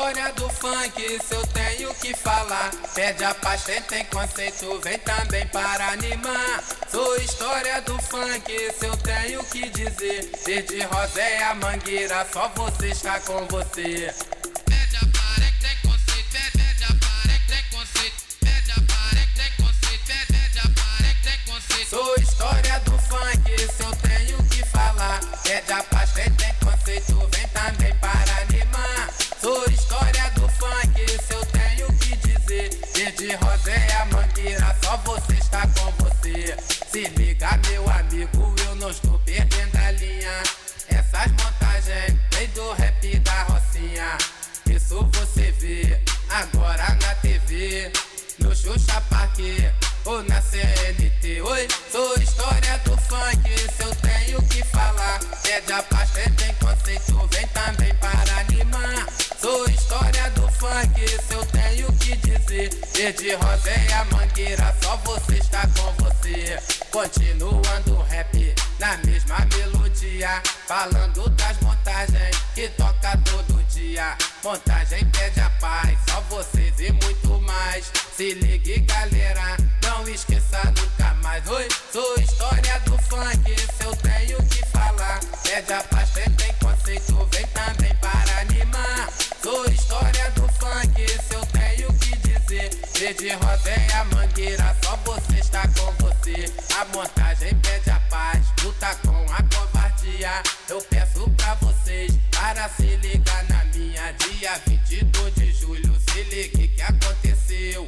história do funk, se eu tenho que falar, pede a paz, tem conceito, vem também para animar. Sou história do funk, se eu tenho que dizer, desde Roséia, Mangueira, só você está com você. Pede a pare que tem conceito, pede a pare que tem conceito, pede a pare que tem conceito, pede a pare que tem conceito. Sou história do funk, se eu tenho que falar, pede a paz, tem conceito, vem também para animar. Sou história do funk, se eu tenho que dizer, desde Roséia, Mangueira, só você está com você. Se liga, meu amigo, eu não estou perdendo a linha. Essas montagens vem do rap da Rocinha. Isso você vê agora na TV, no Xuxa Parque ou na CNT. Oi, sou história do funk, se eu tenho que falar, pede a paz, tem conceito, vem também para animar. Sou história do funk, se eu tenho que dizer, desde Roséia, Mangueira, só você está com você. Continuando o rap na mesma melodia, falando das montagens que toca todo dia. Montagem pede a paz, só vocês e muito mais. Se ligue, galera, não esqueça nunca mais. Oi, sou história do funk, se eu tenho que falar, pede a paz, tem conceito, vem também para animar. Sou história do funk, se eu tenho que dizer, desde Roséia, Mangueira, só você está com você. A montagem pede a paz, luta com a covardia. Eu peço pra vocês para se ligar na minha. Dia 22 de julho, se ligue que aconteceu.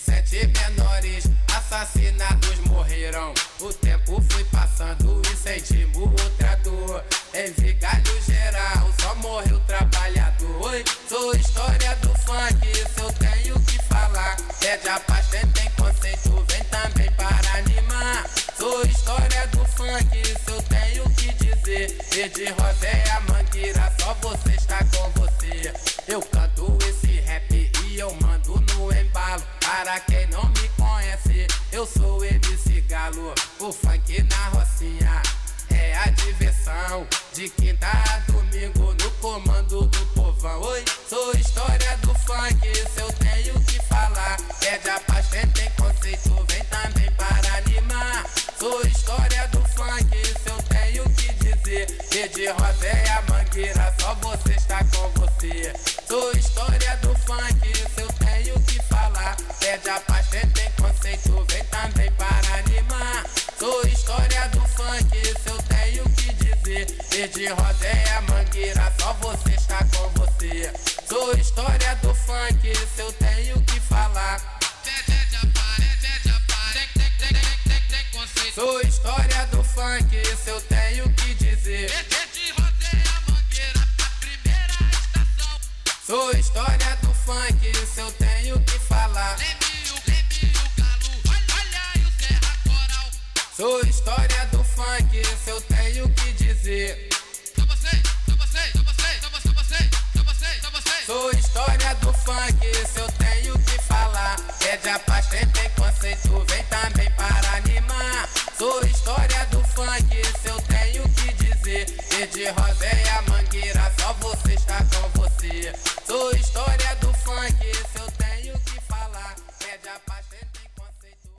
7 menores assassinados morreram. O tempo foi passando e sentimos outra dor. Em Vigário Geral só morreu trabalhador. Oi, sou história do funk, se eu tenho que falar, pede a paz, tem conceito, vem também para animar. Sou história do funk, se eu tenho que dizer, desde Roséia, Mangueira, só você está com você. Eu canto esse rap e eu mando no embalo. Para quem não me conhece, eu sou MC Galo. O funk na Rocinha é a diversão, de quinta a domingo no comando do povão. Oi, sou história do funk, se eu tenho que falar, pede a paz, tem conceito, vem também para animar. Sou história do funk, se eu tenho que dizer, desde Roséia, Mangueira, só você está com você. Sou história do funk, se eu tenho que falar, pede a paz, tem conceito, vem também para animar. Sou história do funk, se eu tenho que dizer, desde Roséia, Mangueira, só você está com você. Sou história do funk, se eu tenho que falar, Pede a pare, tem conceito. sou história do funk, se eu tenho que dizer, Desde Roséia, Mangueira, a primeira estação. sou história do funk, se eu tenho que falar, Leme o Galo, olha aí o Serra Coral. sou história do funk, se eu tenho que dizer, Só você. sou história do funk, se eu tenho que falar, pede a paz, tem conceito, vem também para animar. Sou história do funk, se eu tenho que dizer, desde Roséia,